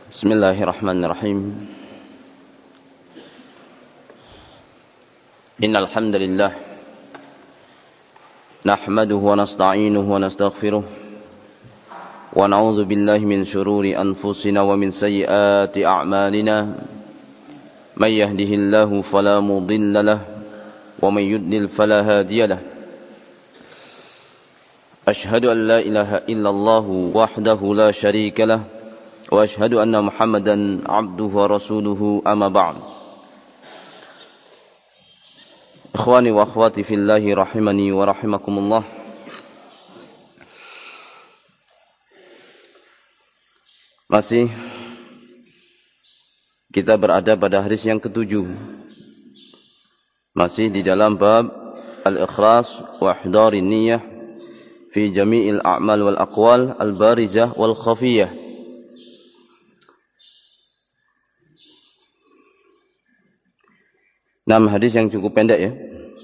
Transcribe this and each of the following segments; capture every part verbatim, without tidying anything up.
Bismillahirrahmanirrahim. Innal hamdalillah nahmaduhu wa nasta'inuhu wa nastaghfiruh wa na'udzu billahi min shururi anfusina wa min sayyiati a'malina. May yahdihillahu fala mudilla lahu wa may yudlil fala hadiya lahu. Ashhadu an la ilaha illallah wahdahu la syarika lahu wa ashhadu anna Muhammadan abduhu wa rasuluhu amma ba'd. Ikhwani wa akhwati fillahi rahimani wa rahimakumullah. Masih kita berada pada hadis yang ketujuh. Masih di dalam bab al-ikhlas wa ihdarin niyyah fi jami'il a'mal wal aqwal al-barizah wal khafiyah. Enam hadis yang cukup pendek ya.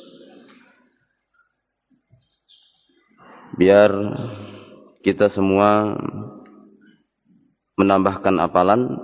Biar kita semua menambahkan hafalan.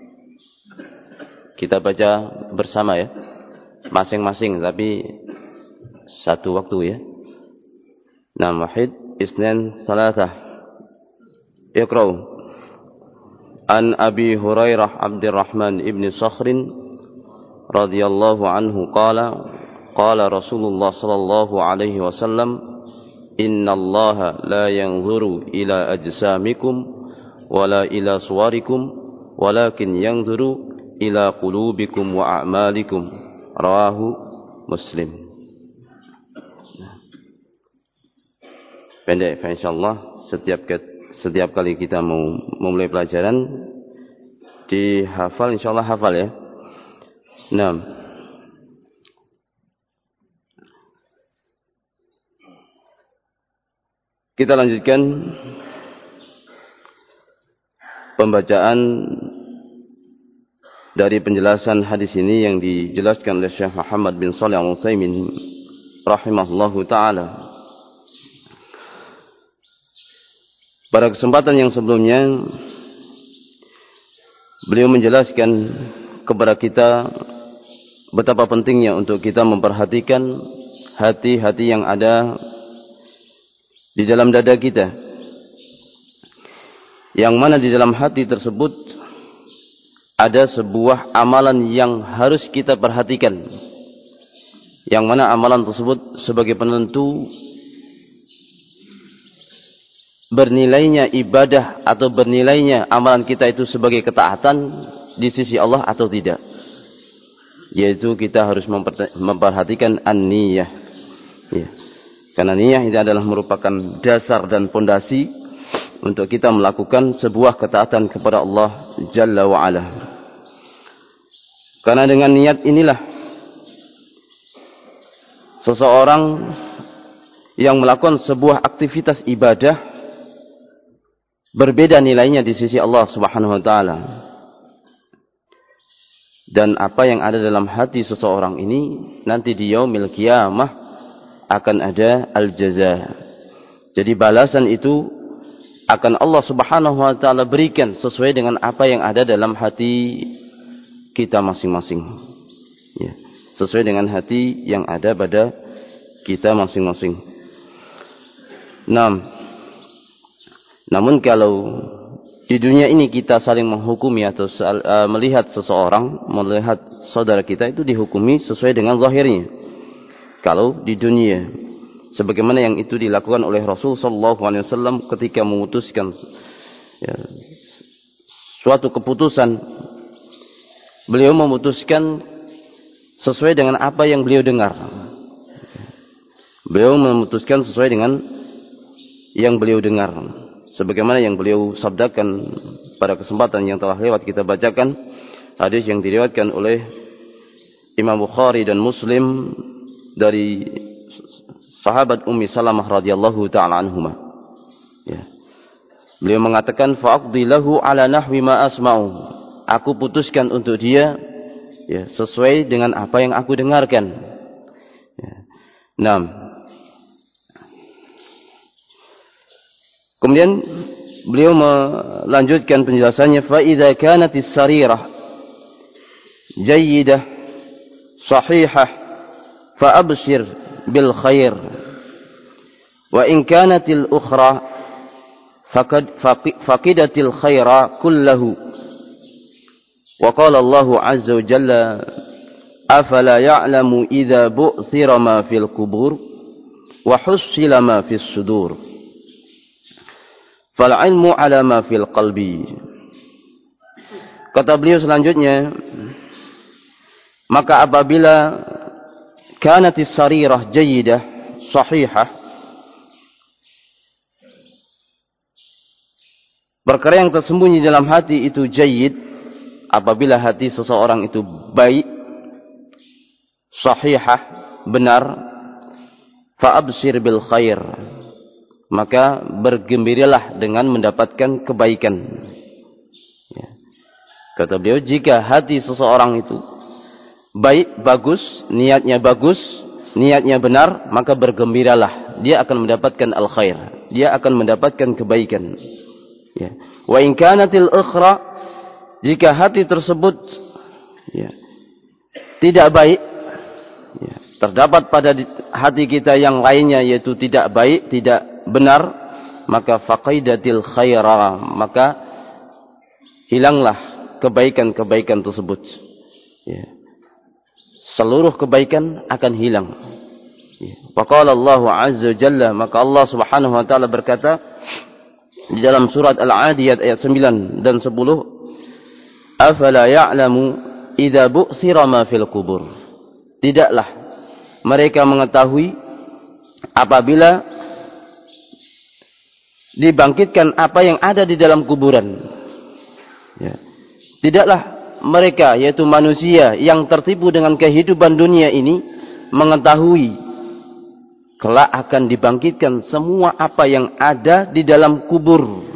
Kita baca bersama ya. Masing-masing tapi satu waktu ya. Nam wahid, isnan, salasah. Iqra'u. An Abi Hurairah Abdurrahman ibn Sakhrin radhiyallahu anhu qala qala Rasulullah sallallahu alaihi wasallam innallaha la yanzuru ila ajsamikum wala ila suwarikum walakin yanzuru ila qulubikum wa a'malikum. Rawahu Muslim. Pendek insyaallah. Setiap setiap kali kita mau memulai pelajaran dihafal insyaallah hafal ya. Nah, kita lanjutkan pembacaan dari penjelasan hadis ini yang dijelaskan oleh Syekh Muhammad bin Shalih Al-Utsaimin rahimahullahu taala. Pada kesempatan yang sebelumnya beliau menjelaskan kepada kita betapa pentingnya untuk kita memperhatikan hati-hati yang ada di dalam dada kita, yang mana di dalam hati tersebut ada sebuah amalan yang harus kita perhatikan, yang mana amalan tersebut sebagai penentu bernilainya ibadah atau bernilainya amalan kita itu sebagai ketaatan di sisi Allah atau tidak. Yaitu kita harus memperhatikan an-niyah ya. Karena niyah ini adalah merupakan dasar dan pondasi untuk kita melakukan sebuah ketaatan kepada Allah Jalla wa'ala. Karena dengan niat inilah seseorang yang melakukan sebuah aktivitas ibadah berbeda nilainya di sisi Allah Subhanahu wa taala. Dan apa yang ada dalam hati seseorang ini nanti di yaumil qiyamah akan ada al-jaza. Jadi balasan itu akan Allah Subhanahu wa taala berikan sesuai dengan apa yang ada dalam hati kita masing-masing. Ya, sesuai dengan hati yang ada pada kita masing-masing. Nam. Namun kalau di dunia ini kita saling menghukumi atau uh, melihat seseorang, melihat saudara kita itu dihukumi sesuai dengan zahirnya. Kalau di dunia, sebagaimana yang itu dilakukan oleh Rasul sallallahu alaihi wasallam ketika memutuskan ya, suatu keputusan, beliau memutuskan sesuai dengan apa yang beliau dengar. Beliau memutuskan sesuai dengan yang beliau dengar. Sebagaimana yang beliau sabdakan pada kesempatan yang telah lewat kita bacakan, hadis yang diriwayatkan oleh Imam Bukhari dan Muslim dari sahabat Ummi Salamah radhiyallahu taala anhuma. Ya. Beliau mengatakan fa'aqdi lahu ala nahwi ma asma'u. Aku putuskan untuk dia ya, sesuai dengan apa yang aku dengarkan. Ya. Naam. Kemudian beliau melanjutkan penjelasannya, fa idza kanatis sarirah jayyidah sahihah fa abshir bil khair wa in kanatil ukhra faqad faqidatil khaira kullahu wa qala Allah azza wa jalla afala ya'lamu idza bu'thira ma fil qubur wa hussila ma fis sudur fal ilmu ala ma fil qalbi. Kata beliau selanjutnya, maka apabila kanatis sarirah jayyidah sahihah, perkara yang tersembunyi dalam hati itu jayyid, apabila hati seseorang itu baik, sahihah, benar, fa abshir bil khair, maka bergembiralah dengan mendapatkan kebaikan. Ya. Kata beliau, jika hati seseorang itu baik, bagus, niatnya bagus, niatnya benar, maka bergembiralah. Dia akan mendapatkan al-khair. Dia akan mendapatkan kebaikan. Ya. Wa in kanatil ukhra, jika hati tersebut ya, tidak baik, ya, terdapat pada hati kita yang lainnya yaitu tidak baik, tidak benar, maka faqaidatil khaira, maka hilanglah kebaikan-kebaikan tersebut. Ya. Seluruh kebaikan akan hilang. Ya. Wa qala Allah azza wa jalla, maka Allah Subhanahu wa taala berkata di dalam surat Al-Adiyat ayat sembilan dan sepuluh, afala ya'lamu idza bu'thira ma fil qubur. Tidaklah mereka mengetahui apabila dibangkitkan apa yang ada di dalam kuburan. Ya. Tidaklah mereka, yaitu manusia yang tertipu dengan kehidupan dunia ini, mengetahui kelak akan dibangkitkan semua apa yang ada di dalam kubur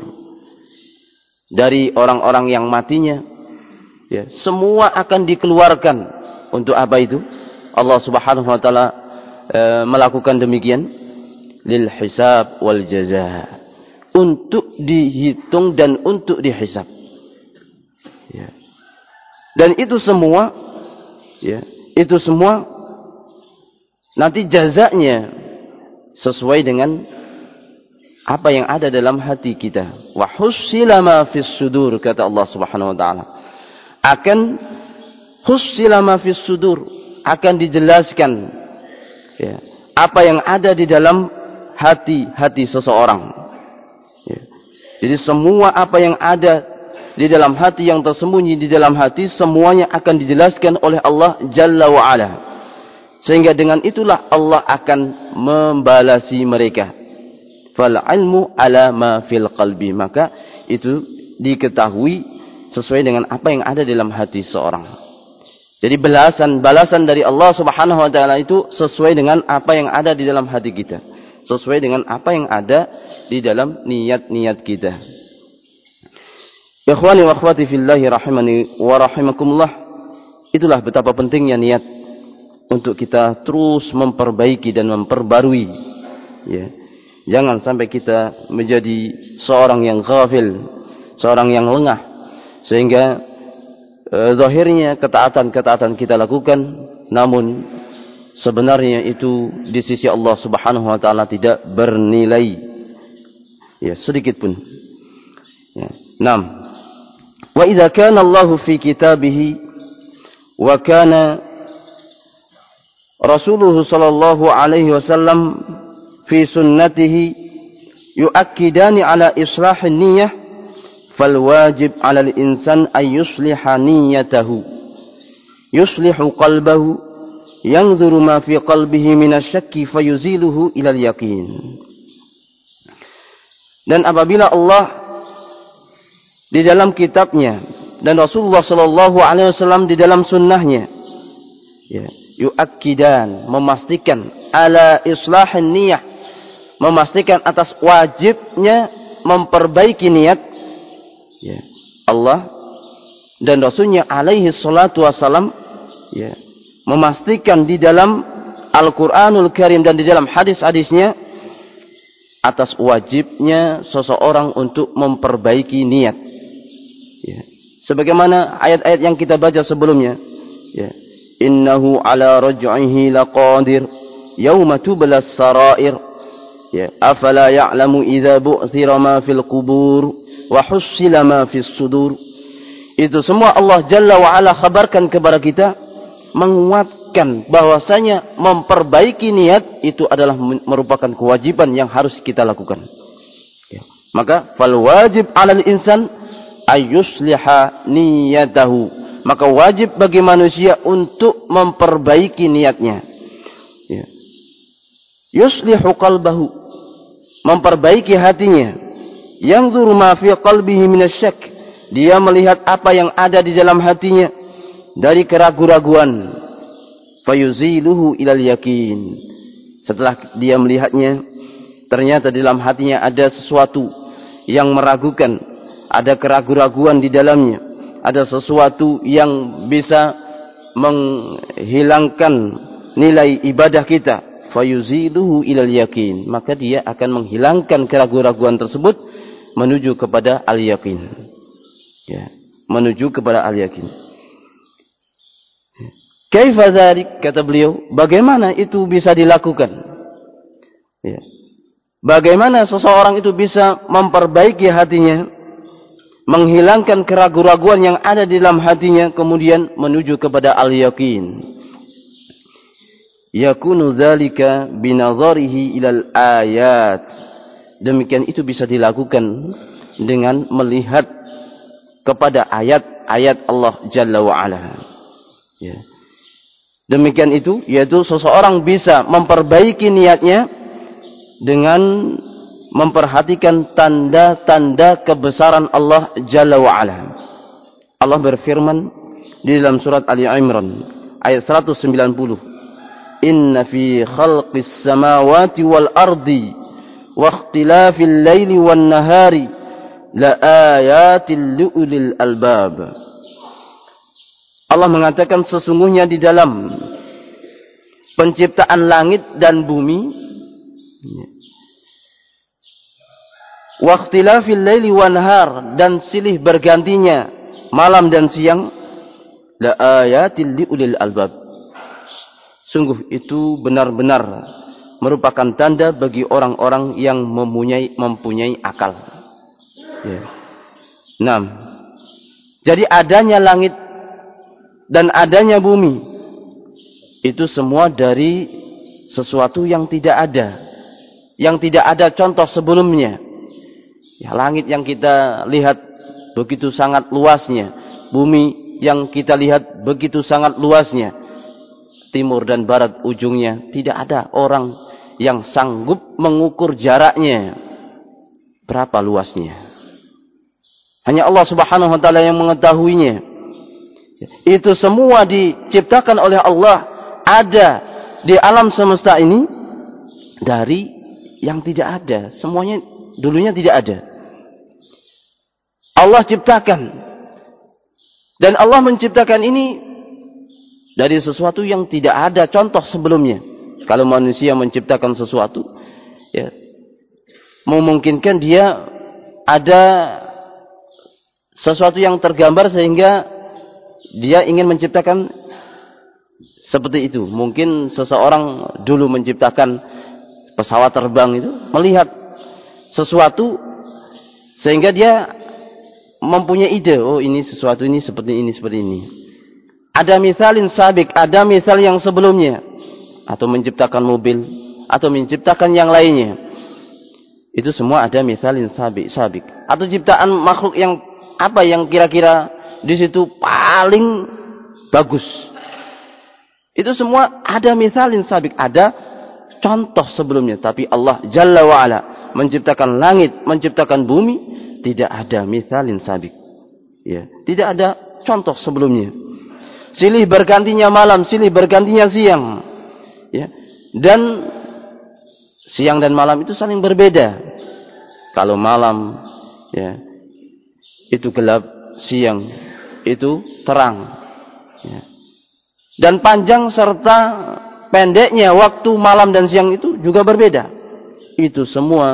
dari orang-orang yang matinya. Ya. Semua akan dikeluarkan. Untuk apa itu? Allah Subhanahu wa taala e, melakukan demikian lil hisab wal jazaa, untuk dihitung dan untuk dihisab. Ya. Dan itu semua, ya, itu semua nanti jazanya sesuai dengan apa yang ada dalam hati kita. Wa hussila ma fis sudur, kata Allah Subhanahu wa taala. Akan hussila ma fis sudur, akan dijelaskan ya, apa yang ada di dalam hati-hati seseorang. Jadi semua apa yang ada di dalam hati, yang tersembunyi di dalam hati, semuanya akan dijelaskan oleh Allah Jalla wa'ala. Sehingga dengan itulah Allah akan membalasi mereka. Fal ilmu ala ma fil qalbi, maka itu diketahui sesuai dengan apa yang ada dalam hati seorang. Jadi balasan-balasan dari Allah Subhanahu wa taala itu sesuai dengan apa yang ada di dalam hati kita, sesuai dengan apa yang ada di dalam niat-niat kita. Ikhwani wa akhwati fillahi rahimani wa rahimakumullah, itulah betapa pentingnya niat untuk kita terus memperbaiki dan memperbarui. Ya. Jangan sampai kita menjadi seorang yang ghafil, seorang yang lengah, sehingga eh, zahirnya ketaatan-ketaatan kita lakukan, namun sebenarnya itu di sisi Allah Subhanahu wa taala tidak bernilai, ya, sedikit pun. Ya. Naam. Wa idza kana Allah fi kitabih wa kana Rasulullah sallallahu alaihi wasallam fi sunnatihi yu'akkidani ala islahin niyyah, fal wajib 'ala al-insan ay yusliha niyyatahu, yuslihu qalbahu, yanzuru ma fi qalbihi min asy-syakki fayuziluhu ila al-yaqin. Dan apabila Allah di dalam kitabnya dan Rasulullah sallallahu alaihi wasallam di dalam sunnahnya, ya, yu'akkidan, memastikan, ala islahin niyyah, memastikan atas wajibnya memperbaiki niat, ya, Allah dan Rasulnya alaihi salatu wassalam, ya, memastikan di dalam Al-Quranul Karim dan di dalam hadis-hadisnya atas wajibnya seseorang untuk memperbaiki niat. Ya. Sebagaimana ayat-ayat yang kita baca sebelumnya. Ya. Innahu ala raj'ihi laqadir yawma tublas sarair. Ya. Afala ya'lamu idza bu'thira ma fil qubur wa hussila ma fis sudur. Itu semua Allah Jalla wa Ala khabarkan kepada kita, menguatkan bahwasanya memperbaiki niat itu adalah merupakan kewajiban yang harus kita lakukan. Ya. Maka fal wajib 'alal insan ayyusliha niyatahu. Maka wajib bagi manusia untuk memperbaiki niatnya. Ya. Yuslihu qalbahu, memperbaiki hatinya. Yanzuru ma fi qalbihi minasyak, dia melihat apa yang ada di dalam hatinya dari keraguan-raguan. Fayuziluhu ilal yakin. Setelah dia melihatnya, ternyata di dalam hatinya ada sesuatu yang meragukan, ada keraguan-raguan di dalamnya, ada sesuatu yang bisa menghilangkan nilai ibadah kita. Fayuziluhu ilal yakin. Maka dia akan menghilangkan keraguan-raguan tersebut menuju kepada al-yakin. Ya, menuju kepada al-yakin. Kaifa dzalik, kata beliau, bagaimana itu bisa dilakukan? Ya. Bagaimana seseorang itu bisa memperbaiki hatinya, menghilangkan keraguan-raguan yang ada di dalam hatinya, kemudian menuju kepada al-yakin. Yakunu dzalika binadharihi ilal ayat. Demikian itu bisa dilakukan dengan melihat kepada ayat-ayat Allah Jalla wa'ala. Ya. Demikian itu, yaitu seseorang bisa memperbaiki niatnya dengan memperhatikan tanda-tanda kebesaran Allah Jalla wa'ala. Allah berfirman di dalam surat Ali Imran ayat seratus sembilan puluh. Inna fi khalqis samawati wal ardi wa ikhtilafil laili wan nahari la ayatil li'ulil albab. Allah mengatakan sesungguhnya di dalam penciptaan langit dan bumi, wa ikhtilafil laili wan nahar, dan silih bergantinya malam dan siang, la ayatil li'ulil albab. Sungguh itu benar-benar merupakan tanda bagi orang-orang yang mempunyai mempunyai akal. Ya. Nah, jadi adanya langit dan adanya bumi itu semua dari sesuatu yang tidak ada, yang tidak ada contoh sebelumnya. Ya, langit yang kita lihat begitu sangat luasnya, bumi yang kita lihat begitu sangat luasnya, timur dan barat ujungnya, tidak ada orang yang sanggup mengukur jaraknya berapa luasnya. Hanya Allah Subhanahu wa taala yang mengetahuinya. Itu semua diciptakan oleh Allah, ada di alam semesta ini dari yang tidak ada. Semuanya dulunya tidak ada. Allah ciptakan. Dan Allah menciptakan ini dari sesuatu yang tidak ada contoh sebelumnya. Kalau manusia menciptakan sesuatu, ya, memungkinkan dia ada sesuatu yang tergambar sehingga dia ingin menciptakan seperti itu. Mungkin seseorang dulu menciptakan pesawat terbang itu, melihat sesuatu sehingga dia mempunyai ide, oh ini sesuatu ini seperti ini, seperti ini. Ada misalin sabik, ada misal yang sebelumnya, atau menciptakan mobil, atau menciptakan yang lainnya. Itu semua ada misalin sabik, sabik. Atau ciptaan makhluk yang apa yang kira-kira di situ paling bagus. Itu semua ada misalin sabik, ada contoh sebelumnya. Tapi Allah Jalla wa'ala menciptakan langit, menciptakan bumi, tidak ada misalin sabik. Ya, tidak ada contoh sebelumnya. Silih bergantinya malam, silih bergantinya siang. Ya. Dan siang dan malam itu saling berbeda. Kalau malam, ya, itu gelap, siang itu terang. Ya. Dan panjang serta pendeknya waktu malam dan siang itu juga berbeda. Itu semua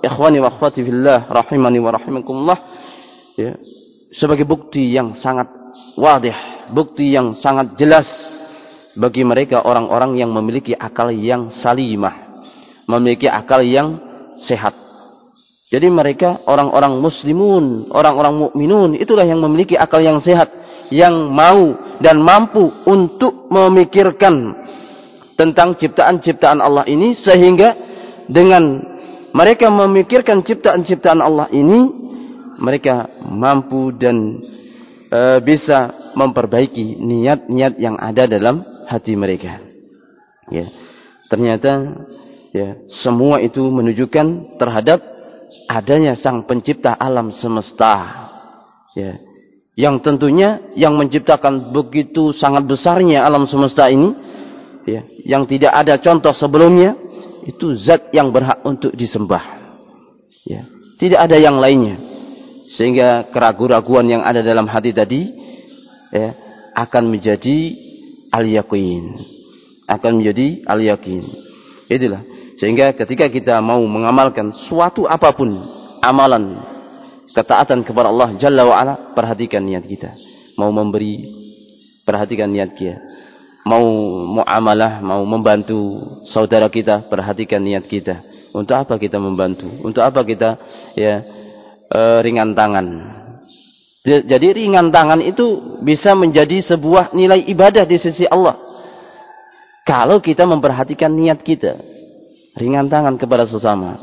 ikhwani wa akhwati fillah rahimani wa rahimakumullah, ya, sebagai bukti yang sangat wadih, bukti yang sangat jelas bagi mereka orang-orang yang memiliki akal yang salimah, memiliki akal yang sehat. Jadi mereka orang-orang muslimun, orang-orang mukminun, itulah yang memiliki akal yang sehat, yang mau dan mampu untuk memikirkan tentang ciptaan-ciptaan Allah ini, sehingga dengan mereka memikirkan ciptaan-ciptaan Allah ini, mereka mampu dan e, bisa memperbaiki niat-niat yang ada dalam hati mereka. Ya, ternyata ya, semua itu menunjukkan terhadap adanya Sang Pencipta alam semesta. Ya, yang tentunya yang menciptakan begitu sangat besarnya alam semesta ini, ya, yang tidak ada contoh sebelumnya, itu zat yang berhak untuk disembah. Ya, tidak ada yang lainnya. Sehingga keraguan-raguan yang ada dalam hati tadi, ya, akan menjadi al-yaqin, akan menjadi al-yaqin. Itulah. Sehingga ketika kita mau mengamalkan suatu apapun amalan ketaatan kepada Allah Jalla wa Ala, perhatikan niat kita. Mau memberi, perhatikan niat kita. Mau muamalah, mau membantu saudara kita, perhatikan niat kita. Untuk apa kita membantu? Untuk apa kita ya e, ringan tangan? Jadi ringan tangan itu bisa menjadi sebuah nilai ibadah di sisi Allah. Kalau kita memperhatikan niat kita, ringan tangan kepada sesama.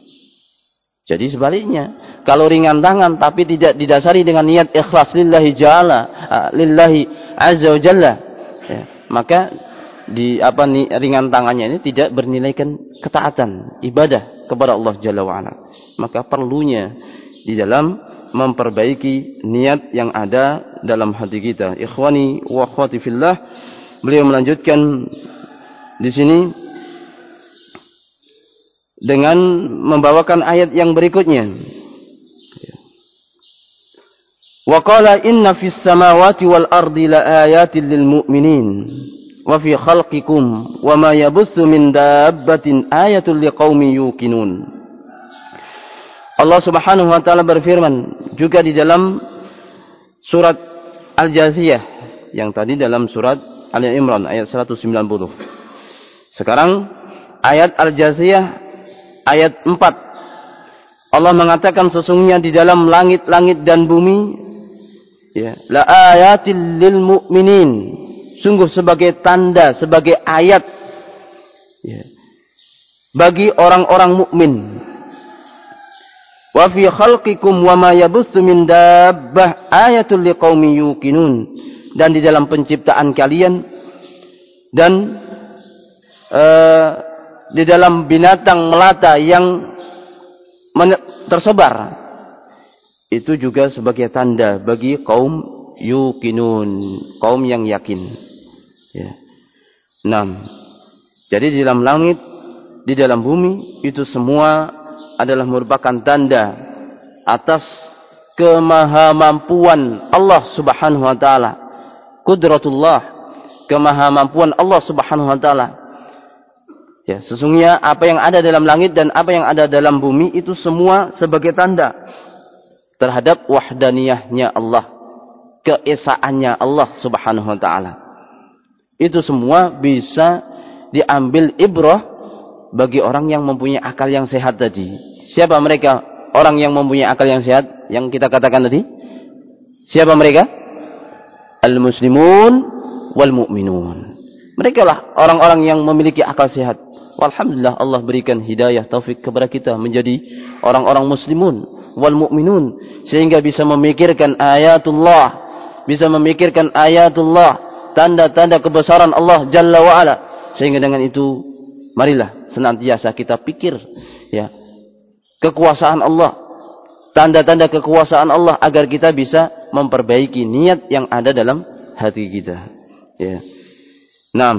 Jadi sebaliknya, kalau ringan tangan tapi tidak didasari dengan niat ikhlas lillahi jalla, lillahi azza wa jalla, ya, maka di apa nih ringan tangannya ini tidak bernilaikan ketaatan ibadah kepada Allah Jalla wa Ala. Maka perlunya di dalam memperbaiki niat yang ada dalam hati kita. Ikhwani wa akhwati fillah, beliau melanjutkan di sini dengan membawakan ayat yang berikutnya. Wa qala inna fis samawati wal ardi laayatin lil mu'minin wa fi khalqikum wa ma yabussu min dabbatin ayatul liqaumin yuqinun. Allah Subhanahu wa taala berfirman juga di dalam surat Al-Jathiyah, yang tadi dalam surat Ali Imran ayat seratus sembilan puluh. Sekarang ayat Al-Jathiyah ayat empat. Allah mengatakan sesungguhnya di dalam langit-langit dan bumi, ya, la ayatil lil mu'minin, sungguh sebagai tanda, sebagai ayat, ya, bagi orang-orang mukmin. Wa fi khalqikum wa ma yabussu min dabbah ayatul liqaumin yuqinun, dan di dalam penciptaan kalian dan uh, di dalam binatang melata yang tersebar, itu juga sebagai tanda bagi kaum yuqinun, kaum yang yakin. Ya. enam. Jadi di dalam langit, di dalam bumi, itu semua adalah merupakan tanda atas kemahamampuan Allah Subhanahu wa taala, qudratullah, kemahamampuan Allah Subhanahu wa taala. Ya, sesungguhnya apa yang ada dalam langit dan apa yang ada dalam bumi itu semua sebagai tanda terhadap wahdaniyahnya Allah, keesaannya Allah Subhanahu wa taala. Itu semua bisa diambil ibrah bagi orang yang mempunyai akal yang sehat tadi. Siapa mereka orang yang mempunyai akal yang sehat yang kita katakan tadi? Siapa mereka? Al-muslimun wal mu'minun. Mereka lah orang-orang yang memiliki akal sehat. Alhamdulillah, Allah berikan hidayah taufik kepada kita menjadi orang-orang muslimun wal mu'minun, sehingga bisa memikirkan ayatullah, bisa memikirkan ayatullah, tanda-tanda kebesaran Allah Jalla wa Ala. Sehingga dengan itu marilah senantiasa kita pikir, ya, kekuasaan Allah, tanda-tanda kekuasaan Allah, agar kita bisa memperbaiki niat yang ada dalam hati kita. Ya. enam.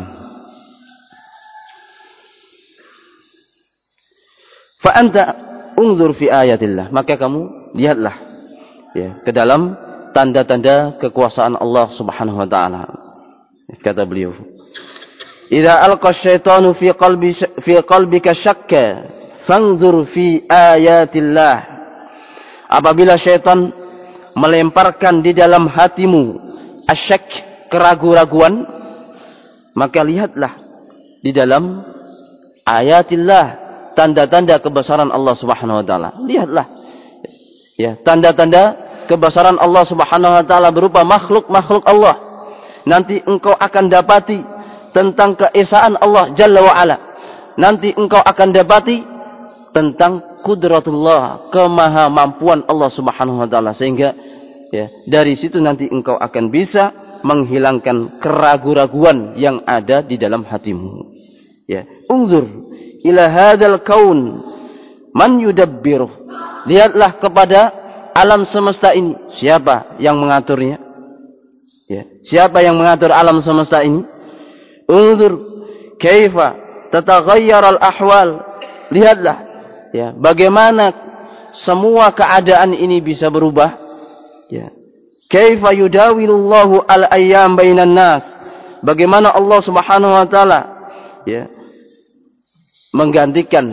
Fa anta unzur fi ayatillah, maka kamu lihatlah, ya, ke dalam tanda-tanda kekuasaan Allah Subhanahu wa taala. Kata beliau, idza alqa syaitanu fi qalbi fi qalbika syakka Fangzur fi ayatillah. Apabila syaitan melemparkan di dalam hatimu asyak, keraguan-raguan, maka lihatlah di dalam ayatillah, tanda-tanda kebesaran Allah Subhanahu wa taala. Lihatlah ya, tanda-tanda kebesaran Allah Subhanahu wa taala berupa makhluk-makhluk Allah. Nanti engkau akan dapati tentang keesaan Allah Jalla wa Ala. Nanti engkau akan dapati tentang kudratullah, kemahamampuan Allah Subhanahu wa taala, sehingga ya, dari situ nanti engkau akan bisa menghilangkan keraguan-raguan yang ada di dalam hatimu. Ya, unzur ila hadzal kaun man yudabbiru. Lihatlah kepada alam semesta ini, siapa yang mengaturnya? Ya, siapa yang mengatur alam semesta ini? Unzur kaifa tataghayyar al-ahwal. Lihatlah ya, bagaimana semua keadaan ini bisa berubah. Ya. Kaifa yudawilullahu al-ayyam bainan nas. Bagaimana Allah Subhanahu wa taala ya, menggantikan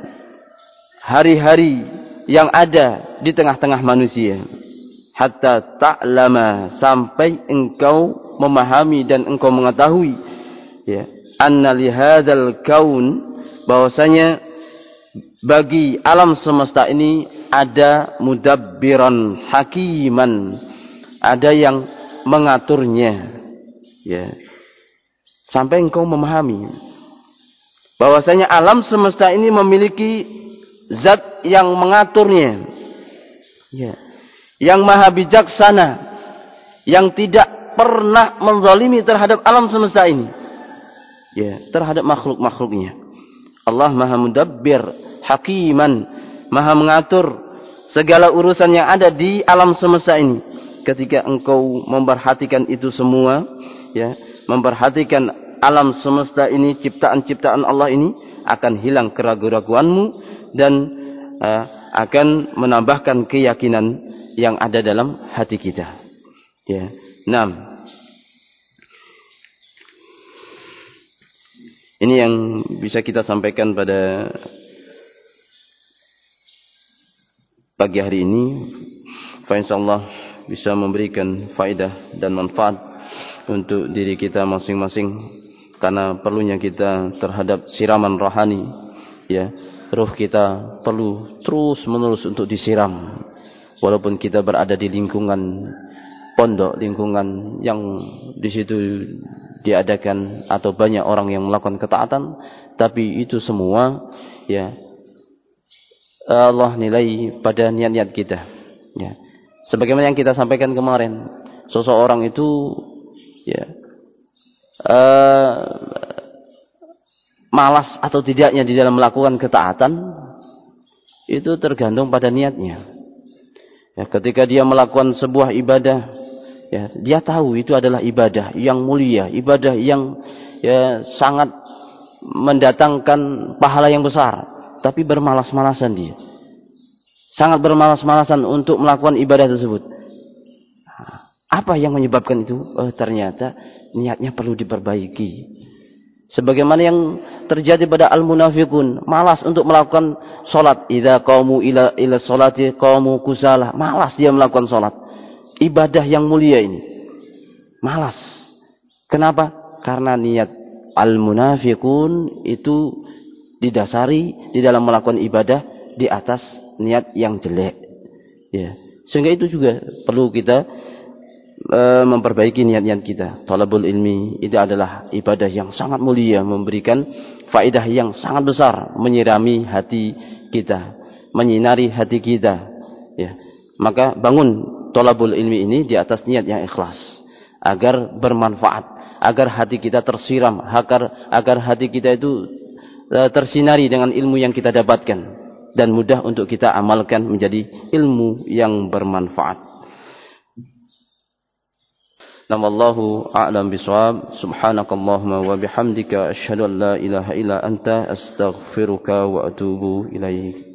hari-hari yang ada di tengah-tengah manusia. Hatta ta'lama, sampai engkau memahami dan engkau mengetahui ya, anna li hadzal kaun, bahwasanya bagi alam semesta ini ada mudabbiran hakiman, ada yang mengaturnya ya. Sampai engkau memahami bahwasanya alam semesta ini memiliki zat yang mengaturnya ya, yang maha bijaksana, yang tidak pernah menzalimi terhadap alam semesta ini ya, terhadap makhluk-makhluknya. Allah maha mudabbir hakiman, maha mengatur segala urusan yang ada di alam semesta ini. Ketika engkau memperhatikan itu semua ya, memperhatikan alam semesta ini, ciptaan-ciptaan Allah ini, akan hilang keraguan-raguanmu dan uh, akan menambahkan keyakinan yang ada dalam hati kita. Ya. enam. Ini yang bisa kita sampaikan pada pagi hari ini. Fa insyaallah bisa memberikan faedah dan manfaat untuk diri kita masing-masing, karena perlunya kita terhadap siraman rohani ya. Ruh kita perlu terus-menerus untuk disiram. Walaupun kita berada di lingkungan pondok, lingkungan yang di situ diadakan atau banyak orang yang melakukan ketaatan, tapi itu semua ya Allah nilai pada niat-niat kita ya. Sebagaimana yang kita sampaikan kemarin, seseorang itu ya uh, malas atau tidaknya di dalam melakukan ketaatan itu tergantung pada niatnya. Ya, ketika dia melakukan sebuah ibadah, ya, dia tahu itu adalah ibadah yang mulia, ibadah yang ya sangat mendatangkan pahala yang besar, tapi bermalas-malasan dia. Sangat bermalas-malasan untuk melakukan ibadah tersebut. Apa yang menyebabkan itu? Oh, ternyata niatnya perlu diperbaiki. Sebagaimana yang terjadi pada al-munafiqun, malas untuk melakukan salat. Idza qamu ila ila salati qamu kusala. Malas dia melakukan salat. Ibadah yang mulia ini. Malas. Kenapa? Karena niat al-munafiqun itu didasari di dalam melakukan ibadah di atas niat yang jelek. Ya. Sehingga itu juga perlu kita memperbaiki niat-niat kita. Talabul ilmi itu adalah ibadah yang sangat mulia, memberikan faedah yang sangat besar, menyirami hati kita, menyinari hati kita ya. Maka bangun talabul ilmi ini di atas niat yang ikhlas, agar bermanfaat, agar hati kita tersiram, agar agar hati kita itu tersinari dengan ilmu yang kita dapatkan dan mudah untuk kita amalkan menjadi ilmu yang bermanfaat. Namallahu a'lam bishawab. Subhanakallahumma wa bihamdika asyhadu an la ilaha illa anta astaghfiruka wa atubu ilaik.